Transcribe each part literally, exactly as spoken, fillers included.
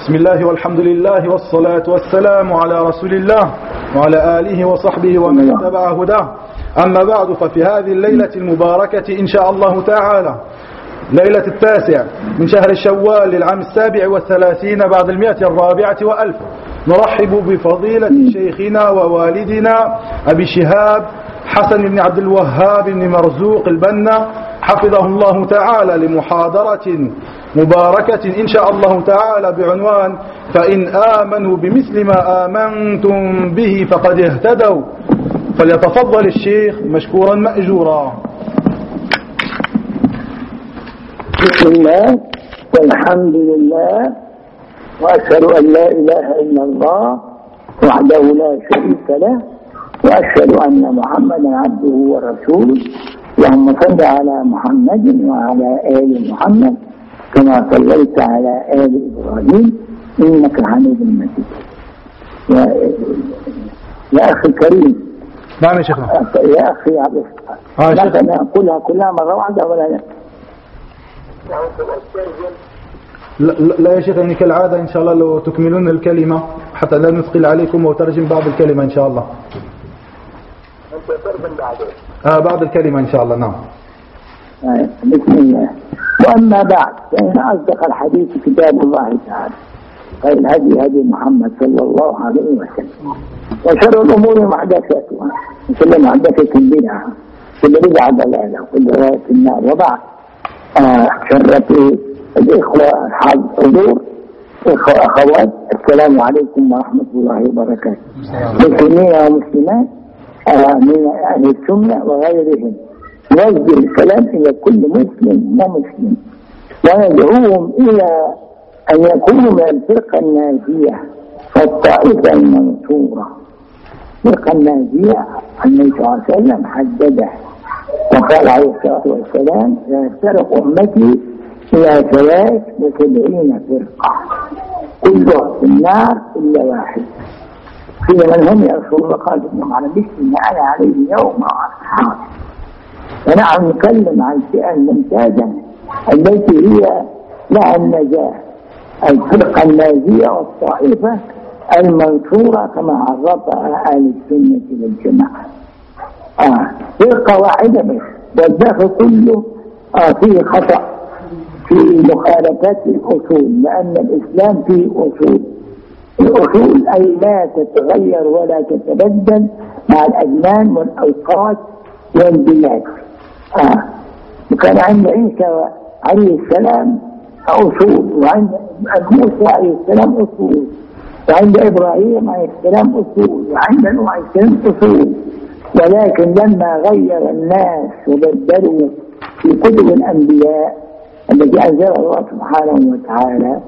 بسم الله والحمد لله والصلاة والسلام على رسول الله وعلى آله وصحبه ومن اتبع هداه. أما بعد، ففي هذه الليلة المباركة إن شاء الله تعالى، ليلة التاسع من شهر شوال للعام السابع والثلاثين بعد المئة الرابعة وألف، نرحب بفضيلة شيخنا ووالدنا أبي شهاب حسن بن عبد الوهاب بن مرزوق البنا حفظه الله تعالى لمحاضرة مباركة إن شاء الله تعالى بعنوان فإن آمنوا بمثل ما آمنتم به فقد اهتدوا. فليتفضل الشيخ مشكورا مأجورا. بسم الله والحمد لله وأشهد أن لا إله إلا الله وحده لا شريك له، وأشهد أن محمدا عبده ورسوله. اللهم صل على محمد وعلى آل محمد كما صليت على آل إبراهيم إنك حميد مجيد. يا, يا أخي الكريم. نعم يا شيخنا. يا أخي عبد الفتاح، لا نقولها كلها مرة واحدة ولا لا؟ لا, لا يا شيخ، يعني كالعادة إن شاء الله لو تكملون الكلمة حتى لا نثقل عليكم وترجم بعض الكلمة إن شاء الله. أنت ترجم بعده؟ آه بعض الكلمة إن شاء الله. نعم. آه بسم الله. وأما بعد، فإن أصدق الحديث كتاب الله تعالى، خير الهدي هدي محمد صلى الله عليه وسلم، وشر الأمور محدثاتها، وكل محدثة بدعة، كل بدعة ضلالة، وكل ضلالة في النار. وبعد، آه شرفي الإخوة الحضور، إخوة أخوات، السلام عليكم ورحمة الله وبركاته. مسلمين ومسلمات آه من أهل السنة وغيرهم، نوجه الكلام إلى كل مسلم ومسلم وندعوهم إلى أن يكونوا من الفرقة الناجية والطائفة المنصورة. الفرقة الناجية النبي صلى الله عليه وسلم حددها وقال عليه الصلاة والسلام: سيفترق أمتي إلى ثلاث وسبعين فرقة كلها في النار إلا واحد. قيل من هم يا رسول الله؟ قال: إنهم على مثل ما أنا عليه اليوم وأصحابي. ونحن نتكلم عن الفئة الممتازة التي هي لها النجاة، الفرقة الناجية والطائفة المنصورة كما عرفها أهل السنة والجماعة. آه فرقة واحدة بس، والداخل كله آه فيه خطأ في مخالفات الأصول، لأن الإسلام فيه أصول. الأصول أي لا تتغير ولا تتبدل مع الأزمان والأوقات والبلاد. آه. وكان عند عيسى عليه السلام أصول، وعند موسى عليه السلام أصول، وعند إبراهيم عليه السلام أصول، وعند نوح عليه السلام أصول. ولكن لما غير الناس وبدلوا في كتب الأنبياء التي أنزلها الله سبحانه وتعالى،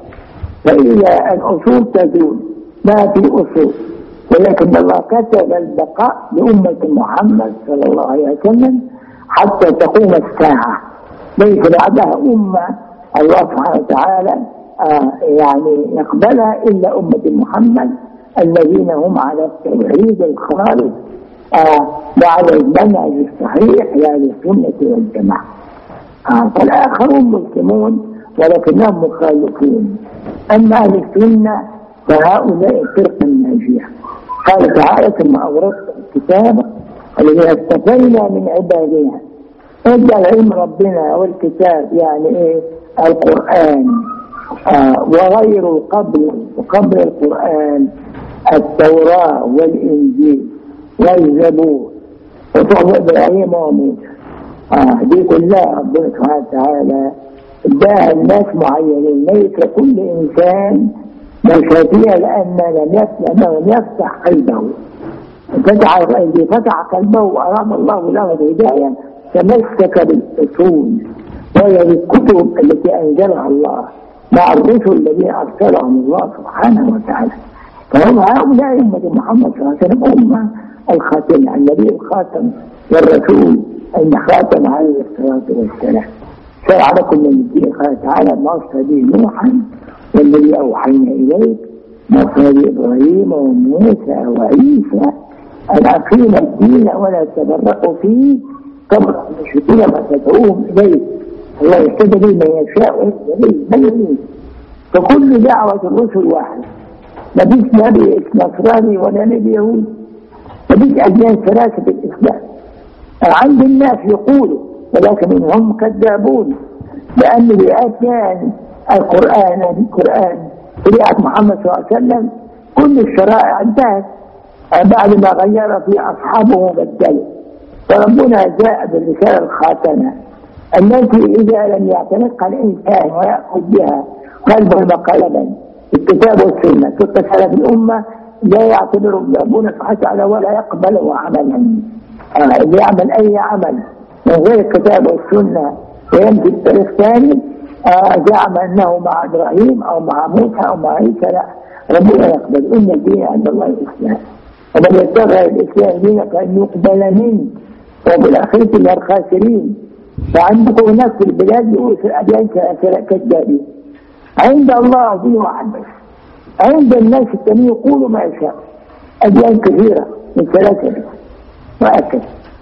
فإذا الأصول تزول ما في أصول. ولكن الله كتب البقاء لأمة محمد صلى الله عليه وسلم حتى تقوم الساعة، ليس بعدها أمة الله سبحانه وتعالى آه يعني يقبلها إلا أمة محمد الذين هم على التوحيد الخالص آه وعلى المنهج الصحيح لأهل السنة والجماعة. آه فالآخرون مسلمون ولكنهم مخالفون. أما أهل السنة فهؤلاء الفرقة الناجية. قال تعالى: ثم أورثنا الكتاب الذي اصطفينا من عبادنا. اجعل علم ربنا والكتاب يعني ايه؟ القرآن آه وغير القبل وقبل القرآن التوراة والإنجيل والزبور وصحف إبراهيم وموسى. آه دي كلها ربنا سبحانه وتعالى اداها الناس معينين، ليس كل إنسان مشافيها لأن لم يفتح لم يفتح قلبه. فتح الذي فتح قلبه وأراد الله له الهداية تمسك بالأصول وهي بالكتب التي أنزلها الله مع الرسل الذين أرسلهم الله سبحانه وتعالى. فهم هؤلاء أمة محمد صلى الله عليه وسلم أمة الخاتمة، النبي الخاتم والرسول الخاتم عليه الصلاة والسلام. شرع لكم من الدين قال تعالى: ما وصى به نوحا والذي أوحينا إليك ما وصى به إبراهيم وموسى وعيسى أن أقيموا الدين ولا تفرقوا فيه كما المشركين ما تدعوهم إليه. الله يستدعي من يشاء ويستدعي من يريد. فكل دعوة الرسل واحد، ما فيش نبي نصراني ولا نبي يهودي، ما فيش أديان ثلاثة في الإسلام. عند الناس يقولوا ولكن منهم كذابون، لأن بأديان القرآن القرآن شريعة محمد صلى الله عليه وسلم كل الشرائع انتهت بعد ما غير في أصحابه وبدلوا. فربنا جاء بالرسالة الخاتمة التي إذا لم يعتنقها الإنسان ويأخذ بها قلبا وقلبا الكتاب والسنة تتصل في الأمة لا يعتبر ربنا سبحانه وتعالى ولا يقبله عملا. اللي يعمل أي عمل من غير الكتاب والسنة ويمشي الطريق ثاني زعم أنه مع إبراهيم أو مع موسى أو مع عيسى، لا، ربنا يقبل. إن الدين عند الله الإسلام، ومن يبتغي الإسلام دينا فإن يقبل منه وبالآخرة من الخاسرين. فعندكم هناك في البلاد يقول في الأديان كذابين، عند الله دين واحد بس، عند الناس التانيين يقولوا ما يشاء، أديان كثيرة من ثلاثة بس وهكذا.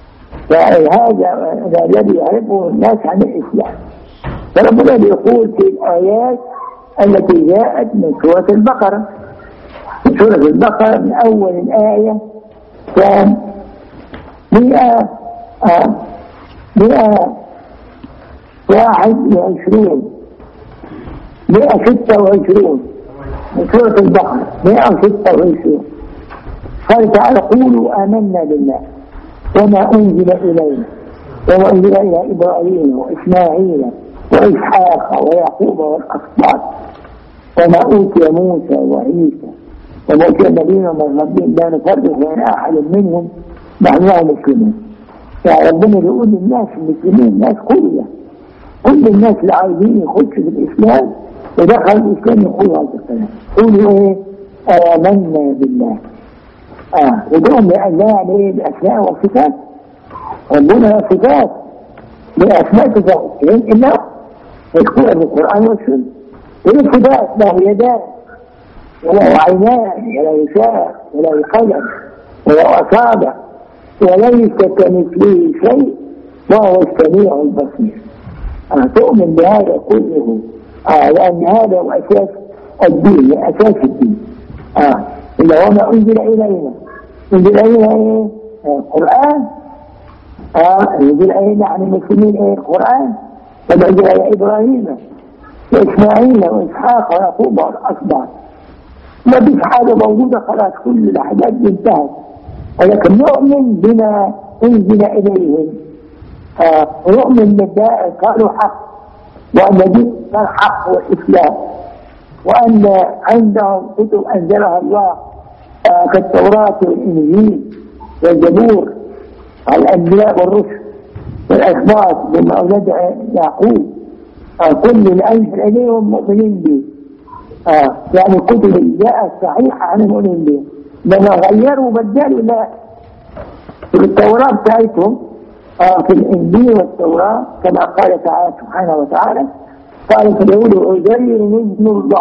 فهذا الذي يعرفه الناس عن الإسلام. فربنا بيقول في الآيات التي جاءت من سورة البقرة، في سورة البقرة من أول الآية كان مئة آه مئة واحد وعشرون مئة ستة وعشرون من سورة البقرة مئة ستة وعشرون. قال تعالى قولوا آمنا بالله وما أنزل إلينا وما أنزل إلى إبراهيم وإسماعيل وإسحاق ويعقوب والأسباط وما أوتي موسى وعيسى وما أوتي النبيين من ربهم لا نفرق بين أحد منهم نحن مسلمون. يعني ربنا يقول للناس المسلمين، الناس كلها، كل الناس اللي عايزين يخشوا في الإسلام ودخل الإسلام يقولوا هذا الكلام، قولوا إيه؟ آمنا بالله. آه ودعهم لله يعني إيه؟ بأسماء وصفات. ربنا صفات بأسماء وصفات إلا يذكرها في القرآن والسنة. وله صفات له يدان وله عينان وله لسان وله قلم وله أصابع وليس كمثله شيء وهو السميع البصير. آه تؤمن بهذا كله آه لأن هذا هو أساس الدين، أساس الدين. آه إلا وما أنزل إلينا أنزل إلينا إيه؟ القرآن. آه أنزل إلينا عن المسلمين إيه؟ القرآن. وما أنزل إلى إبراهيم وإسماعيل وإسحاق ويعقوب والأسباط. ما فيش حاجة موجودة خلاص، كل الأحداث انتهت، ولكن نؤمن بما أنزل إليهم. آه ونؤمن بالله قالوا حق، وأن دين الحق والإسلام، وأن عندهم كتب أنزلها الله آه كالتوراة والإنجيل والزبور على الأنبياء والرسل والأسباط بما أولاد يعقوب. آه كل الأنزل إليهم مؤمنين به. آه يعني الكتب اللي جاءت صحيحة عن المؤمنين به، لما غيروا وبدلوا لا. في التوراة بتاعتهم آه في الإنجيل والتوراة كما قال تعالى سبحانه وتعالى قالت اليهود عزير ابن الله،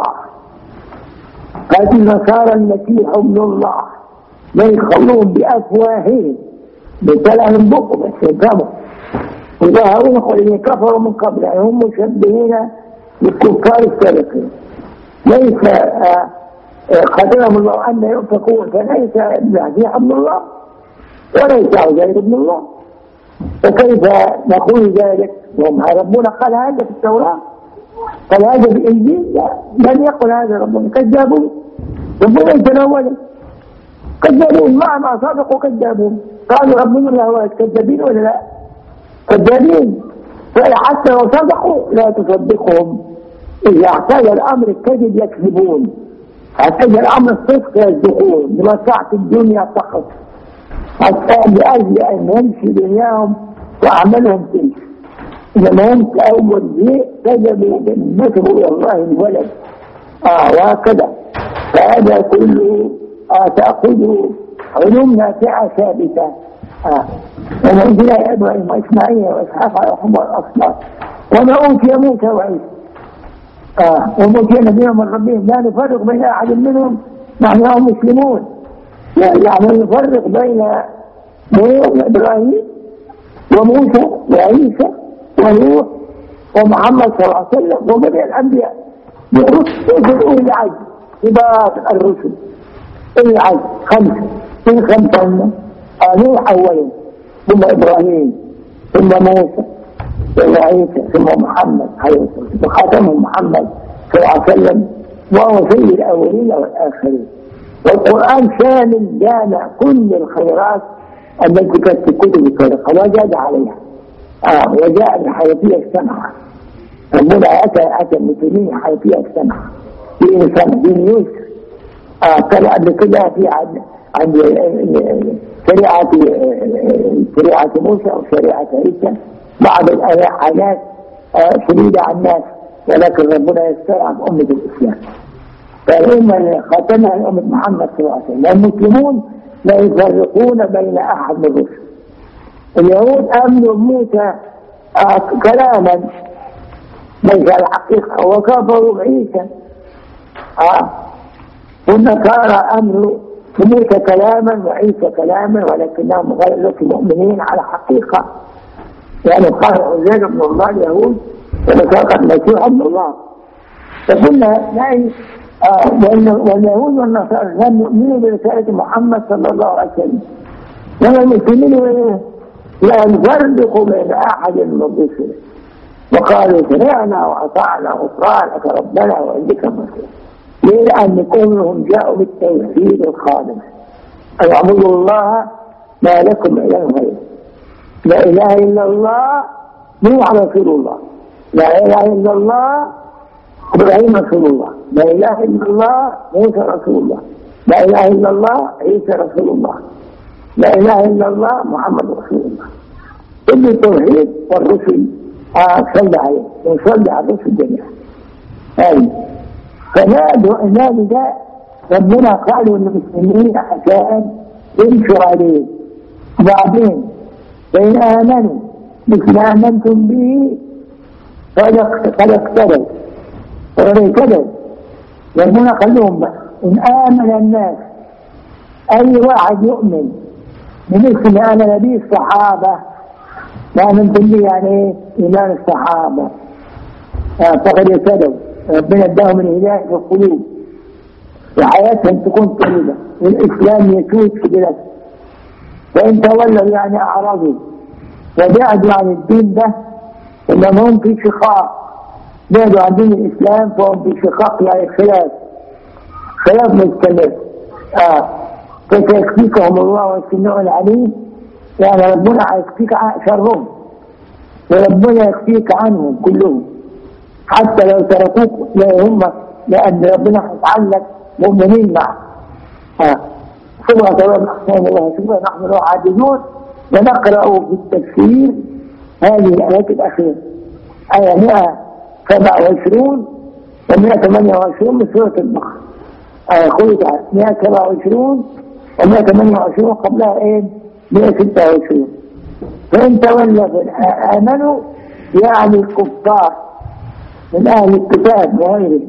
قالت النصارى المسيح ابن الله، لا يخلون بأفواههم بكلام بقوا بس يفهموا. وظاهرون الذين كفروا من قبل يعني هم مشبهين بالكفار السابقين. ليس آه قدرهم الله أن يؤفكون، فليس المسيح ابن الله وليس عزير ابن الله. فكيف نقول ذلك وهم ربنا قال هذا في التوراة، قال هذا في الإنجيل؟ لا، لم يقل هذا ربنا. كذابون، ربنا يتناوله كذابون، مع ما صدقوا كذابون. قالوا ربنا الله كذابين ولا لا؟ كذابين. فحتى لو صدقوا لا تصدقهم، إذا اعتاد الأمر الكذب يكذبون، اعتاد الأمر الصدق يصدقون لمصلحة الدنيا فقط، حتى لأجل أن يمشي دنياهم وأعمالهم تمشي. إنما هم كأول شيء كذبوا بالنسبة إلى الله الولد. آه وهكذا. فهذا كله آه تأخذ علوم نافعة ثابتة. آه وما أنزل إلى إبراهيم وإسماعيل وإسحاق ويعقوب والأسباط وما أوتي موسى وعيسى آه وما أوتي نبيهم من ربهم لا نفرق بين أحد منهم نحن مسلمون. يعني نفرق بين إبراهيم وموسى وعيسى ونوح ومحمد صلى الله عليه وسلم وجميع الأنبياء، يقول العجل صفات الرسل العجل خمسة من خمسة نوح أولا ثم إبراهيم ثم موسى ثم عيسى ثم محمد عليه الصلاة والسلام وخاتمهم محمد صلى الله عليه وسلم وهو سيد الأولين والآخرين. والقرآن شامل جامع كل الخيرات التي كانت في كتب السابقة وجاد عليها آه وجاء بحيثية السمحة. ربنا أتى أتى بسنين حيثية السمحة دين سمح دين يسر آه كان قبل كده في عند عند شريعة شريعة موسى وشريعة عيسى بعض الآيات شديدة على الناس ولكن ربنا يسترعى بأمة الإسلام. فالأمة خاتمها أمة محمد صلى الله عليه وسلم. المسلمون لا يفرقون بين أحد من الرسل. اليهود آمنوا بموسى آه كلاما ليس الحقيقة وكفروا بعيسى آه والنصارى آمنوا بموسى كلاما وعيسى كلاما ولكنهم غير مؤمنين على حقيقة يعني قال عزير ابن الله اليهود ونصارى المسيح ابن الله. فقلنا لا آه واليهود والنصارى لم يؤمنوا برسالة محمد صلى الله عليه وسلم ولا المسلمين لا نفرق بين أحد من الرسل وقالوا سمعنا وأطعنا غفرانك ربنا وإليك المصير. ليه؟ لأن كلهم جاءوا بالتوحيد الخالص أن اعبدوا الله ما لكم إله غيره. لا إله إلا الله نوح رسول الله، لا إله إلا الله إبراهيم رسول الله، لا إله إلا الله موسى رسول الله، لا إله إلا الله عيسى رسول الله، لا إله إلا الله محمد رسول الله. كل التوحيد والرسل صلى عليه وصلى على الرسل جميعا. أي فنادوا النادي ده ربنا قالوا للمسلمين عشان يمشوا عليه. وبعدين فإن آمنوا مثل آمنتم به قد اقتدوا وإن كذب ربنا قال لهم بقى إن آمن الناس أي واحد يؤمن بمثل ما آمن به الصحابة ما آمنتم به يعني إيمان الصحابة فقد اهتدوا ربنا اداهم الهداية في القلوب وحياتهم تكون طيبة والإسلام يسود في بلاد. وإن تولوا يعني أعرضوا وبعدوا عن الدين ده إنما هم في شقاق بعدوا عن دين الإسلام فهم في شقاق يعني خلاف خلاف مستمر. آه فسيكفيكهم الله والسميع العليم يعني ربنا هيكفيك شرهم وربنا يكفيك عنهم كلهم حتى لو تركوك لا هم لأن ربنا هيتعلق مؤمنين معه. آه ثم تبارك أحسان الله ثم نحن له عاجزون. ونقرأ في التفسير هذه الآيات الأخيرة آية مئة وسبعة وعشرين ومئة وثمانية وعشرين من سورة البقرة. آية خلطة مئة وسبعة وعشرين ومئة وثمانية وعشرين قبلها إيه مئة وستة وعشرين. فإن تولوا آمنوا يعني الكفار من أهل الكتاب وغيرهم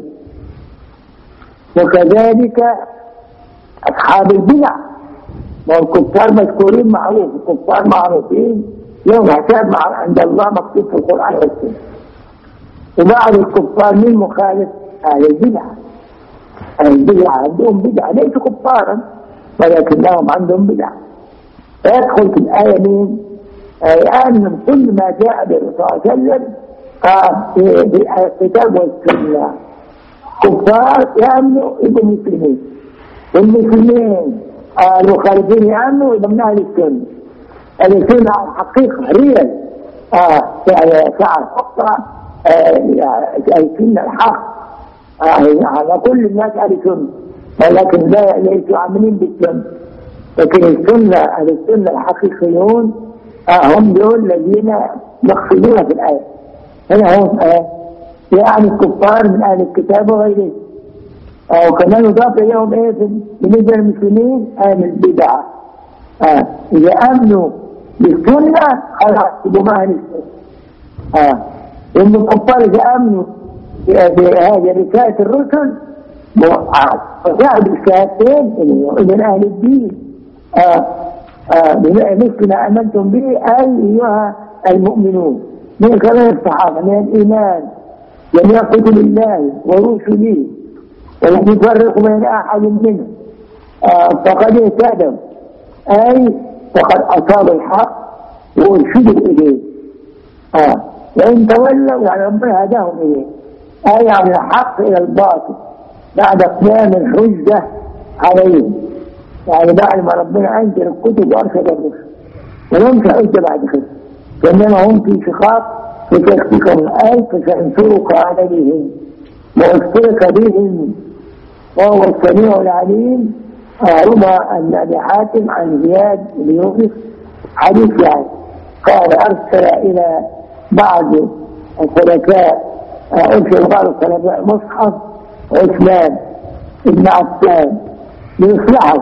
وكذلك أصحاب البدع والكفار مذكورين معروف الكفار معروفين يوم حساب مع عند الله مكتوب في القرآن والسنة. وبعض الكفار من مخالف أهل البدع أهل البدع عندهم بدع ليسوا كفارا ولكنهم عندهم بدع. فيدخل في الآية من آيان من كل ما جاء بالرسول صلى الله عليه وسلم بالكتاب والسنة. كفار يأمنوا يبقوا مسلمين والمسلمين المخالفين يأمنوا يبقوا من أهل السنة. السنة على الحقيقة ريال يعني ساعة خطة السنة الحق على كل الناس أهل السنة ولكن لا ليسوا عاملين بالسنة. لكن السنة أهل السنة الحقيقيون هم دول الذين مقصودون في الآية. هنا هم يعني الكفار من أهل الكتاب وغيره. وكمان يضاف إليهم إيه بالنسبة للمسلمين أهل البدع. آه. إذا أمنوا بالسنة خلاص يبقوا أهل السنة. آه. إن الكفار إذا أمنوا بهذه رسالة الرسل وجاءوا بالشهادتين إذن أهل الدين آه. آه. مثل ما آمنتم به أي أيها المؤمنون من كلام الصحابة من الإيمان جميع كتب الله ورسله ولم يفرق بين أحد منهم آه فقد اهتدوا، أي فقد أصابوا الحق وارشدوا إليه. آه وإن تولوا يعني ربنا هداهم إليه، أي عن الحق إلى الباطل بعد قيام الحجة عليهم، يعني بعد ما ربنا أنزل الكتب وأرشد الرسل ولهم حجة بعد كده، كأنما هم في شقاق في تشكيكهم الآية فسأنصرك عليهم وأذكرك بهم وهو السميع العليم. روى أن أبي حاتم عن زياد بن يونس حديث يعني قال أرسل إلى بعض الخلفاء أرسل بعض الخلفاء مصحف عثمان بن عفان ليصلحه.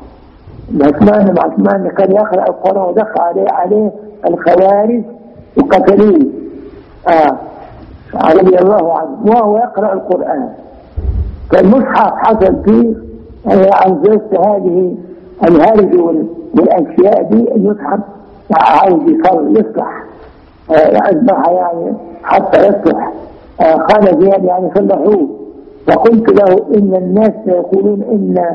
عثمان بن عفان كان يقرأ القرآن ودخل عليه عليه الخوارج وقتلوه آه رضي الله عنه وهو يقرأ القرآن. فالمصحف حصل فيه عن زوجة هذه الهرج والأشياء دي المصحف عاوز يصلح أصبح يعني حتى يصلح. قال زياد يعني صلحوه، فقلت له إن الناس يقولون إن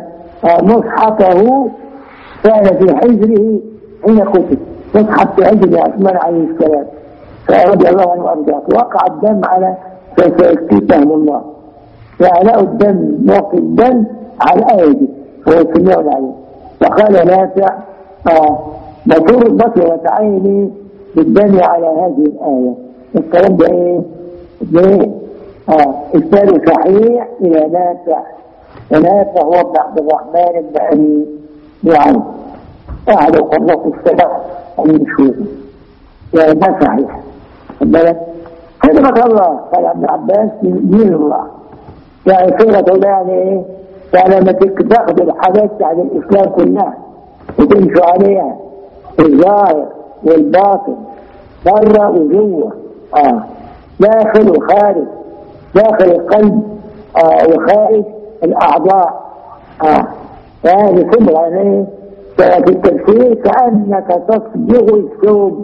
مصحفه كان في حجره حين قتل، مصحف في حجر عثمان عليه السلام فرضي الله عنه وأرضاه، وقع الدم على فسيكتبهم الله، فعلاء الدم وقع الدم على الآية دي وهو السميع العليم. فقال نافع بطور بطرة عيني بالدم على هذه الآية. الكلام ده ايه؟ ده إسناد صحيح إلى نافع، ونافع هو ابن عبد الرحمن بن أبي نعيم أحد القراء السبع المشهور، يعني ده صحيح. كلمة الله قال ابن عباس دين الله، يعني كلمة الله يعني ايه؟ يعني لما تاخذ الحاجات عن الإسلام كلها وتمشوا عليها الظاهر والباطن برا وجوه آه. داخل وخارج، داخل القلب آه وخارج الأعضاء آه. فهذه كلها يعني في التفسير كأنك تصبغ الثوب،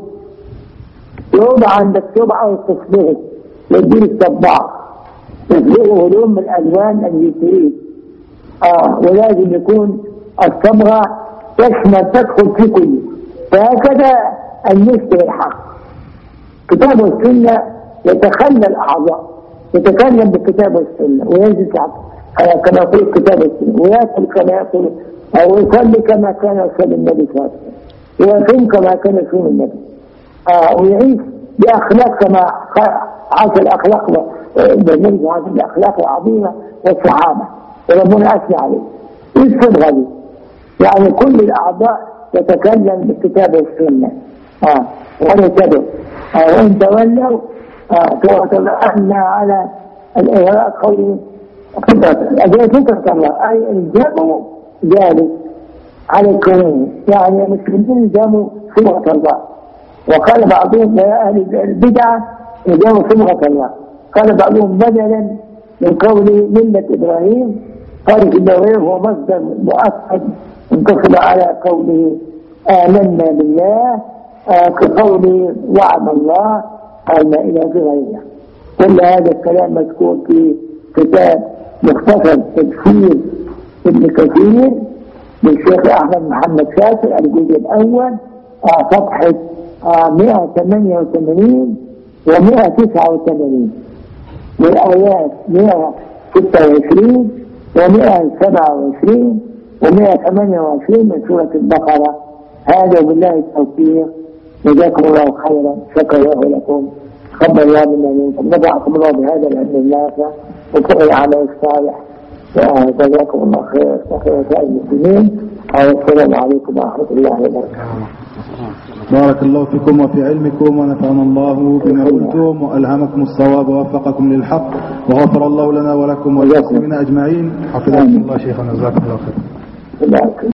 ثوب عندك ثوب أو تصبغه يدير الصباغ تصبغه هدوم من الألوان اللي تريد آه. ولازم يكون الصبغة تشمل تدخل في كله. فهكذا النسبة للحق، كتاب والسنة يتخلى الأعضاء، يتكلم بالكتاب والسنة وينزل كما يقول الكتاب والسنة، ويأكل كما يأكل أو يصلي كما كان يصلي النبي صلى الله عليه وسلم، ويصوم كما كان يصوم النبي آه. ويعيش بأخلاق كما عاش الأخلاق بالنبي عاش الأخلاق العظيمة والصحابة وربنا أثنى عليه. الصبغة دي يعني كل الأعضاء يتكلم بالكتاب والسنة آه. ونتبع آه. وإن تولوا توكلنا على الإغراء قوله أجل فكرة الله أي الزموا ذلك على الكون، يعني المسلمين الزموا صبغة الله. وقال بعضهم يا أهل البدعة الزموا صبغة الله، قال بعضهم بدلا من قول ملة إبراهيم، قال إبراهيم هو مصدر مؤكد انتصب على قوله آمنا بالله آه كقوله وعد الله قال إلى غيره. كل هذا الكلام مذكور في كتاب مختصر تفسير ابن كثير للشيخ أحمد محمد شاكر الجزء الأول آه صفحة آه مئة وثمانية وثمانين ومئة وتسعة وثمانين، والآيات مئة وستة وعشرين ومئة وسبعة وعشرين ومئة وثمانية وعشرين من سورة البقرة. هذا بالله التوفيق، جزاكم الله خيرا، شكر الله لكم، تقبل الله منا منكم، نفعكم الله بهذا العلم النافع وكل العمل الصالح، جزاكم الله خير وخير سائر المسلمين، والسلام عليكم ورحمة الله وبركاته. بارك الله فيكم وفي علمكم، ونفعنا الله بما قلتم وألهمكم الصواب ووفقكم للحق، وغفر الله لنا ولكم وللمسلمين أجمعين. حفظكم الله شيخنا، جزاكم الله خير.